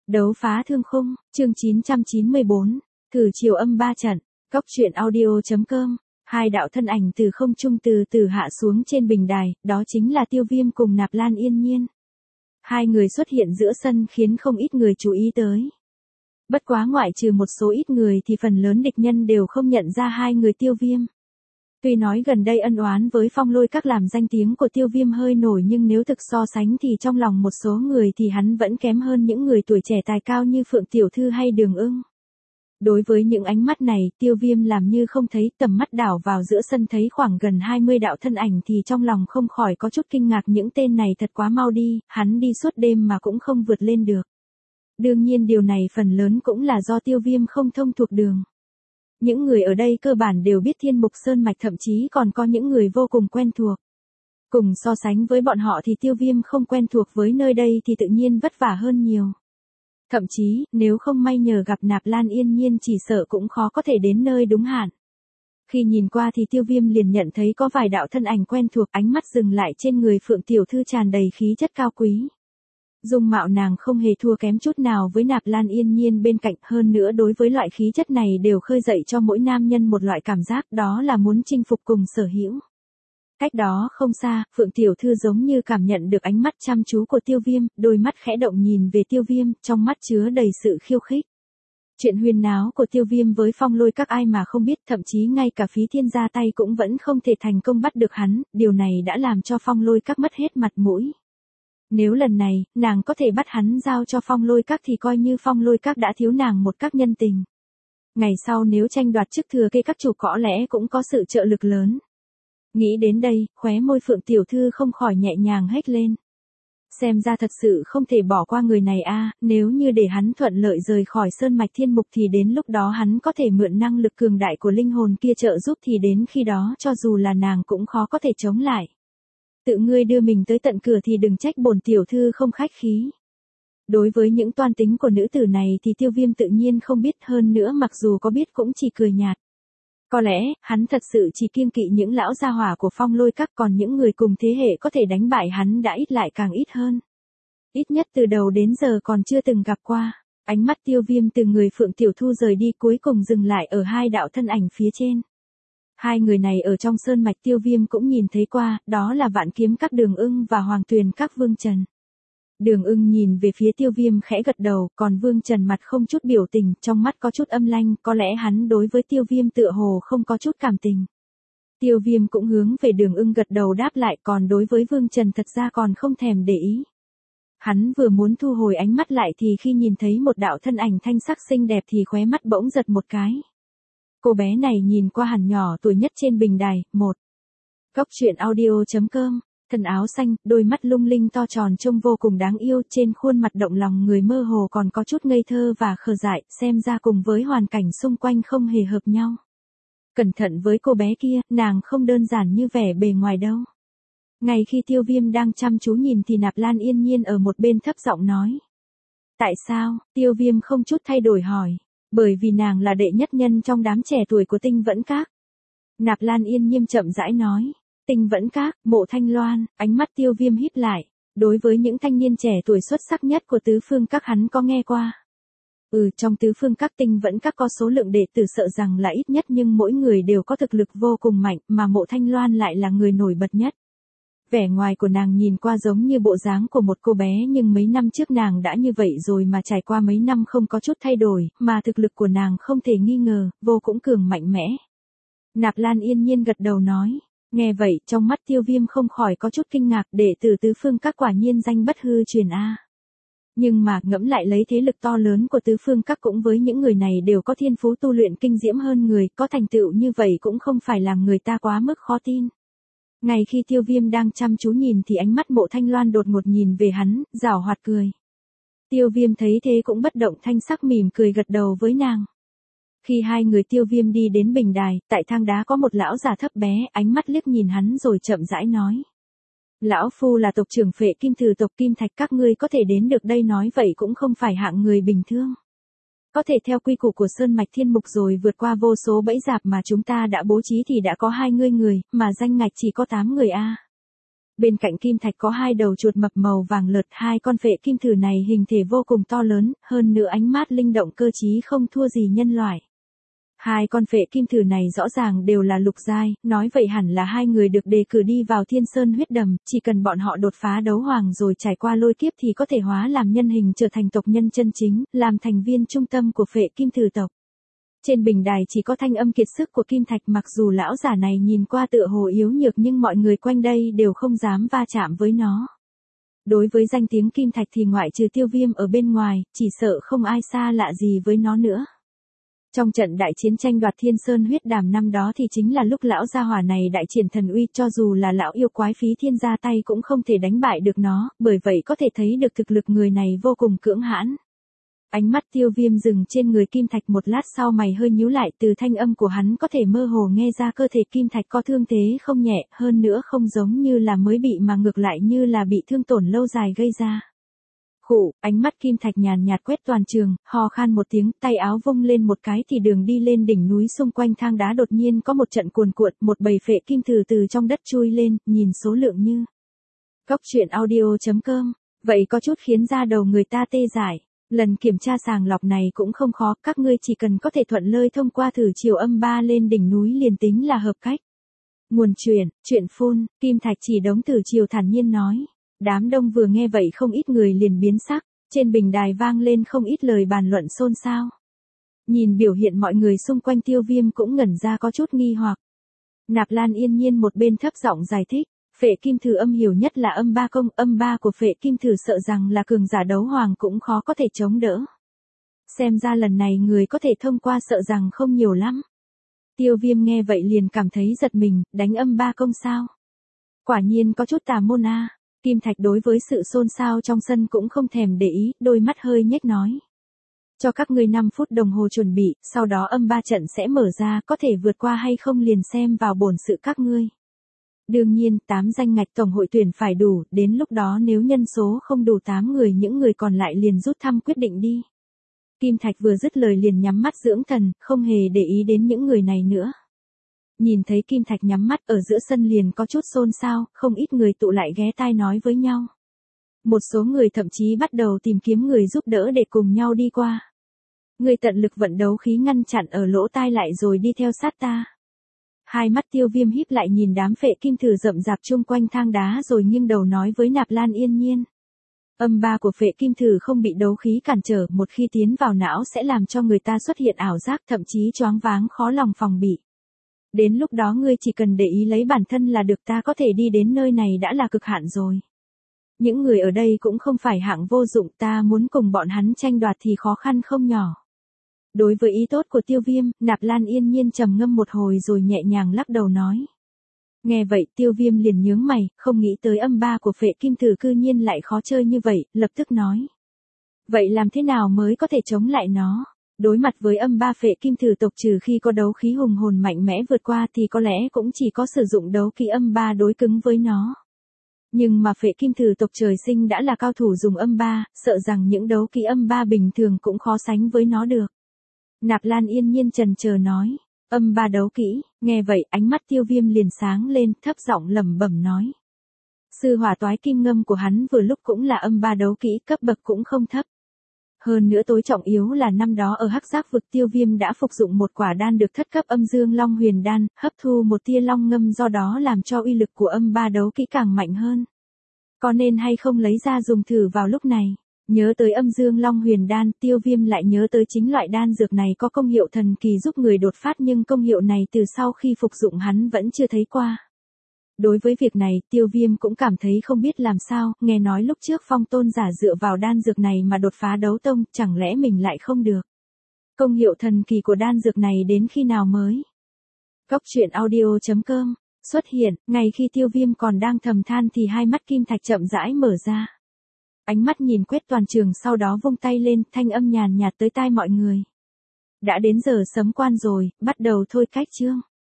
Đấu phá thương khung, chương 994, thử chiều âm 3 trận, Cốc truyện audio.com, hai đạo thân ảnh từ không trung từ từ hạ xuống trên bình đài, đó chính là Tiêu Viêm cùng Nạp Lan Yên Nhiên. Hai người xuất hiện giữa sân khiến không ít người chú ý tới. Bất quá ngoại trừ một số ít người thì phần lớn địch nhân đều không nhận ra hai người Tiêu Viêm. Tuy nói gần đây ân oán với Phong Lôi Các làm danh tiếng của Tiêu Viêm hơi nổi, nhưng nếu thực so sánh thì trong lòng một số người thì hắn vẫn kém hơn những người tuổi trẻ tài cao như Phượng Tiểu Thư hay Đường Ưng. Đối với những ánh mắt này, Tiêu Viêm làm như không thấy, tầm mắt đảo vào giữa sân thấy khoảng gần 20 đạo thân ảnh thì trong lòng không khỏi có chút kinh ngạc, những tên này thật quá mau đi, hắn đi suốt đêm mà cũng không vượt lên được. Đương nhiên điều này phần lớn cũng là do Tiêu Viêm không thông thuộc đường. Những người ở đây cơ bản đều biết Thiên Mục Sơn Mạch, thậm chí còn có những người vô cùng quen thuộc. Cùng so sánh với bọn họ thì Tiêu Viêm không quen thuộc với nơi đây thì tự nhiên vất vả hơn nhiều. Thậm chí, nếu không may nhờ gặp Nạp Lan Yên Nhiên chỉ sợ cũng khó có thể đến nơi đúng hạn. Khi nhìn qua thì Tiêu Viêm liền nhận thấy có vài đạo thân ảnh quen thuộc, ánh mắt dừng lại trên người Phượng Tiểu Thư tràn đầy khí chất cao quý. Dung mạo nàng không hề thua kém chút nào với Nạp Lan Yên Nhiên bên cạnh, hơn nữa đối với loại khí chất này đều khơi dậy cho mỗi nam nhân một loại cảm giác, đó là muốn chinh phục cùng sở hữu. Cách đó không xa, Phượng Tiểu Thư giống như cảm nhận được ánh mắt chăm chú của Tiêu Viêm, đôi mắt khẽ động nhìn về Tiêu Viêm, trong mắt chứa đầy sự khiêu khích. Chuyện huyên náo của Tiêu Viêm với Phong Lôi Các ai mà không biết, thậm chí ngay cả Phí Thiên ra tay cũng vẫn không thể thành công bắt được hắn, điều này đã làm cho Phong Lôi Các mất hết mặt mũi. Nếu lần này, nàng có thể bắt hắn giao cho Phong Lôi Các thì coi như Phong Lôi Các đã thiếu nàng một các nhân tình. Ngày sau nếu tranh đoạt chức thừa kế các chủ có lẽ cũng có sự trợ lực lớn. Nghĩ đến đây, khóe môi Phượng Tiểu Thư không khỏi nhẹ nhàng hét lên. Xem ra thật sự không thể bỏ qua người này a, nếu như để hắn thuận lợi rời khỏi Sơn Mạch Thiên Mục thì đến lúc đó hắn có thể mượn năng lực cường đại của linh hồn kia trợ giúp, thì đến khi đó cho dù là nàng cũng khó có thể chống lại. Tự ngươi đưa mình tới tận cửa thì đừng trách bổn tiểu thư không khách khí. Đối với những toan tính của nữ tử này thì Tiêu Viêm tự nhiên không biết, hơn nữa mặc dù có biết cũng chỉ cười nhạt. Có lẽ, hắn thật sự chỉ kiêng kỵ những lão gia hỏa của Phong Lôi Các, còn những người cùng thế hệ có thể đánh bại hắn đã ít lại càng ít hơn. Ít nhất từ đầu đến giờ còn chưa từng gặp qua. Ánh mắt Tiêu Viêm từ người Phượng Tiểu Thu rời đi cuối cùng dừng lại ở hai đạo thân ảnh phía trên. Hai người này ở trong Sơn Mạch Tiêu Viêm cũng nhìn thấy qua, đó là Vạn Kiếm Các Đường Ưng và Hoàng Tuyền Các Vương Trần. Đường Ưng nhìn về phía Tiêu Viêm khẽ gật đầu, còn Vương Trần mặt không chút biểu tình, trong mắt có chút âm lanh, có lẽ hắn đối với Tiêu Viêm tựa hồ không có chút cảm tình. Tiêu Viêm cũng hướng về Đường Ưng gật đầu đáp lại, còn đối với Vương Trần thật ra còn không thèm để ý. Hắn vừa muốn thu hồi ánh mắt lại thì khi nhìn thấy một đạo thân ảnh thanh sắc xinh đẹp thì khóe mắt bỗng giật một cái. Cô bé này nhìn qua hẳn nhỏ tuổi nhất trên bình đài, một. Cốc truyện audio.com, thân áo xanh, đôi mắt lung linh to tròn trông vô cùng đáng yêu, trên khuôn mặt động lòng người mơ hồ còn có chút ngây thơ và khờ dại, xem ra cùng với hoàn cảnh xung quanh không hề hợp nhau. Cẩn thận với cô bé kia, nàng không đơn giản như vẻ bề ngoài đâu. Ngay khi Tiêu Viêm đang chăm chú nhìn thì Nạp Lan Yên Nhiên ở một bên thấp giọng nói. Tại sao? Tiêu Viêm không chút thay đổi hỏi. Bởi vì nàng là đệ nhất nhân trong đám trẻ tuổi của Tinh Vẫn Các. Nạp Lan Yên Nhiên chậm rãi nói. Tinh Vẫn Các, Mộ Thanh Loan, ánh mắt Tiêu Viêm híp lại. Đối với những thanh niên trẻ tuổi xuất sắc nhất của Tứ Phương Các hắn có nghe qua. Trong Tứ Phương Các Tinh Vẫn Các có số lượng đệ tử sợ rằng là ít nhất, nhưng mỗi người đều có thực lực vô cùng mạnh, mà Mộ Thanh Loan lại là người nổi bật nhất. Vẻ ngoài của nàng nhìn qua giống như bộ dáng của một cô bé, nhưng mấy năm trước nàng đã như vậy rồi mà trải qua mấy năm không có chút thay đổi, mà thực lực của nàng không thể nghi ngờ, vô cùng cường mạnh mẽ. Nạp Lan Yên Nhiên gật đầu nói, nghe vậy trong mắt Tiêu Viêm không khỏi có chút kinh ngạc, đệ tử Tứ Phương Các quả nhiên danh bất hư truyền a. Nhưng mà ngẫm lại lấy thế lực to lớn của Tứ Phương Các cũng với những người này đều có thiên phú tu luyện kinh diễm hơn người, có thành tựu như vậy cũng không phải làm người ta quá mức khó tin. Ngay khi Tiêu Viêm đang chăm chú nhìn thì ánh mắt Mộ Thanh Loan đột ngột nhìn về hắn, giảo hoạt cười. Tiêu Viêm thấy thế cũng bất động thanh sắc mỉm cười gật đầu với nàng. Khi hai người Tiêu Viêm đi đến bình đài, tại thang đá có một lão già thấp bé, ánh mắt liếc nhìn hắn rồi chậm rãi nói. Lão phu là tộc trưởng Phệ Kim Từ tộc Kim Thạch, các ngươi có thể đến được đây nói vậy cũng không phải hạng người bình thường. Có thể theo quy củ của Sơn Mạch Thiên Mục rồi vượt qua vô số bẫy dạp mà chúng ta đã bố trí thì đã có 20 người, mà danh ngạch chỉ có 8 người a. Bên cạnh kim thạch có hai đầu chuột mập màu vàng lợt, hai con phệ kim thử này hình thể vô cùng to lớn, hơn nữa ánh mắt linh động cơ trí không thua gì nhân loại. Hai con phệ kim thử này rõ ràng đều là lục giai, nói vậy hẳn là hai người được đề cử đi vào Thiên Sơn huyết đầm, chỉ cần bọn họ đột phá đấu hoàng rồi trải qua lôi kiếp thì có thể hóa làm nhân hình trở thành tộc nhân chân chính, làm thành viên trung tâm của phệ kim thử tộc. Trên bình đài chỉ có thanh âm kiệt sức của kim thạch, mặc dù lão giả này nhìn qua tựa hồ yếu nhược nhưng mọi người quanh đây đều không dám va chạm với nó. Đối với danh tiếng kim thạch thì ngoại trừ Tiêu Viêm ở bên ngoài, chỉ sợ không ai xa lạ gì với nó nữa. Trong trận đại chiến tranh đoạt Thiên Sơn huyết đàm năm đó thì chính là lúc lão gia hỏa này đại triển thần uy, cho dù là lão yêu quái Phí Thiên ra tay cũng không thể đánh bại được nó, bởi vậy có thể thấy được thực lực người này vô cùng cưỡng hãn. Ánh mắt Tiêu Viêm dừng trên người kim thạch một lát sau mày hơi nhíu lại, từ thanh âm của hắn có thể mơ hồ nghe ra cơ thể kim thạch có thương thế không nhẹ, hơn nữa không giống như là mới bị mà ngược lại như là bị thương tổn lâu dài gây ra. Khụ, ánh mắt kim thạch nhàn nhạt quét toàn trường, ho khan một tiếng, tay áo vung lên một cái thì đường đi lên đỉnh núi xung quanh thang đá đột nhiên có một trận cuồn cuộn, một bầy phệ kim thử từ trong đất chui lên, nhìn số lượng như. Cóc truyện audio.com, vậy có chút khiến da đầu người ta tê dại. Lần kiểm tra sàng lọc này cũng không khó, các ngươi chỉ cần có thể thuận lợi thông qua thử chiều âm 3 lên đỉnh núi liền tính là hợp cách. Nguồn chuyện phun, kim thạch chỉ đống thử chiều thản nhiên nói. Đám đông vừa nghe vậy không ít người liền biến sắc, trên bình đài vang lên không ít lời bàn luận xôn xao. Nhìn biểu hiện mọi người xung quanh Tiêu Viêm cũng ngẩn ra có chút nghi hoặc. Nạp Lan yên nhiên một bên thấp giọng giải thích, phệ kim thử âm hiểu nhất là âm ba công, âm ba của phệ kim thử sợ rằng là cường giả đấu hoàng cũng khó có thể chống đỡ. Xem ra lần này người có thể thông qua sợ rằng không nhiều lắm. Tiêu Viêm nghe vậy liền cảm thấy giật mình, đánh âm ba công sao? Quả nhiên có chút tà môn a. Kim thạch đối với sự xôn xao trong sân cũng không thèm để ý, đôi mắt hơi nhếch nói. Cho các ngươi 5 phút đồng hồ chuẩn bị, sau đó âm 3 trận sẽ mở ra, có thể vượt qua hay không liền xem vào bổn sự các ngươi. Đương nhiên, 8 danh ngạch tổng hội tuyển phải đủ, đến lúc đó nếu nhân số không đủ 8 người những người còn lại liền rút thăm quyết định đi. Kim thạch vừa dứt lời liền nhắm mắt dưỡng thần, không hề để ý đến những người này nữa. Nhìn thấy kim thạch nhắm mắt ở giữa sân liền có chút xôn xao, không ít người tụ lại ghé tai nói với nhau. Một số người thậm chí bắt đầu tìm kiếm người giúp đỡ để cùng nhau đi qua. Người tận lực vận đấu khí ngăn chặn ở lỗ tai lại rồi đi theo sát ta. Hai mắt Tiêu Viêm híp lại nhìn đám phệ kim thử rậm rạp chung quanh thang đá rồi nghiêng đầu nói với Nạp Lan yên nhiên. Âm ba của phệ kim thử không bị đấu khí cản trở, một khi tiến vào não sẽ làm cho người ta xuất hiện ảo giác, thậm chí choáng váng khó lòng phòng bị. Đến lúc đó ngươi chỉ cần để ý lấy bản thân là được, ta có thể đi đến nơi này đã là cực hạn rồi. Những người ở đây cũng không phải hạng vô dụng, ta muốn cùng bọn hắn tranh đoạt thì khó khăn không nhỏ. Đối với ý tốt của Tiêu Viêm, Nạp Lan yên nhiên trầm ngâm một hồi rồi nhẹ nhàng lắc đầu nói. Nghe vậy Tiêu Viêm liền nhướng mày, không nghĩ tới âm ba của phệ kim thử cư nhiên lại khó chơi như vậy, lập tức nói. Vậy làm thế nào mới có thể chống lại nó? Đối mặt với âm ba phệ kim thử tộc trừ khi có đấu khí hùng hồn mạnh mẽ vượt qua thì có lẽ cũng chỉ có sử dụng đấu khí âm ba đối cứng với nó. Nhưng mà phệ kim thử tộc trời sinh đã là cao thủ dùng âm ba, sợ rằng những đấu khí âm ba bình thường cũng khó sánh với nó được. Nạp Lan yên nhiên chần chờ nói, âm ba đấu kỹ, nghe vậy ánh mắt Tiêu Viêm liền sáng lên, thấp giọng lẩm bẩm nói. Sư hỏa toái kim ngâm của hắn vừa lúc cũng là âm ba đấu kỹ, cấp bậc cũng không thấp. Hơn nữa tối trọng yếu là năm đó ở Hắc Giác vực Tiêu Viêm đã phục dụng một quả đan được thất cấp âm dương long huyền đan, hấp thu một tia long ngâm, do đó làm cho uy lực của âm ba đấu kỹ càng mạnh hơn. Có nên hay không lấy ra dùng thử vào lúc này? Nhớ tới âm dương long huyền đan, Tiêu Viêm lại nhớ tới chính loại đan dược này có công hiệu thần kỳ giúp người đột phát, nhưng công hiệu này từ sau khi phục dụng hắn vẫn chưa thấy qua. Đối với việc này, Tiêu Viêm cũng cảm thấy không biết làm sao, nghe nói lúc trước Phong Tôn giả dựa vào đan dược này mà đột phá đấu tông, chẳng lẽ mình lại không được. Công hiệu thần kỳ của đan dược này đến khi nào mới? Cóc truyện audio.com xuất hiện, ngay khi Tiêu Viêm còn đang thầm than thì hai mắt kim thạch chậm rãi mở ra. Ánh mắt nhìn quét toàn trường, sau đó vung tay lên, thanh âm nhàn nhạt tới tai mọi người. Đã đến giờ sấm quan rồi, bắt đầu thôi cách chương.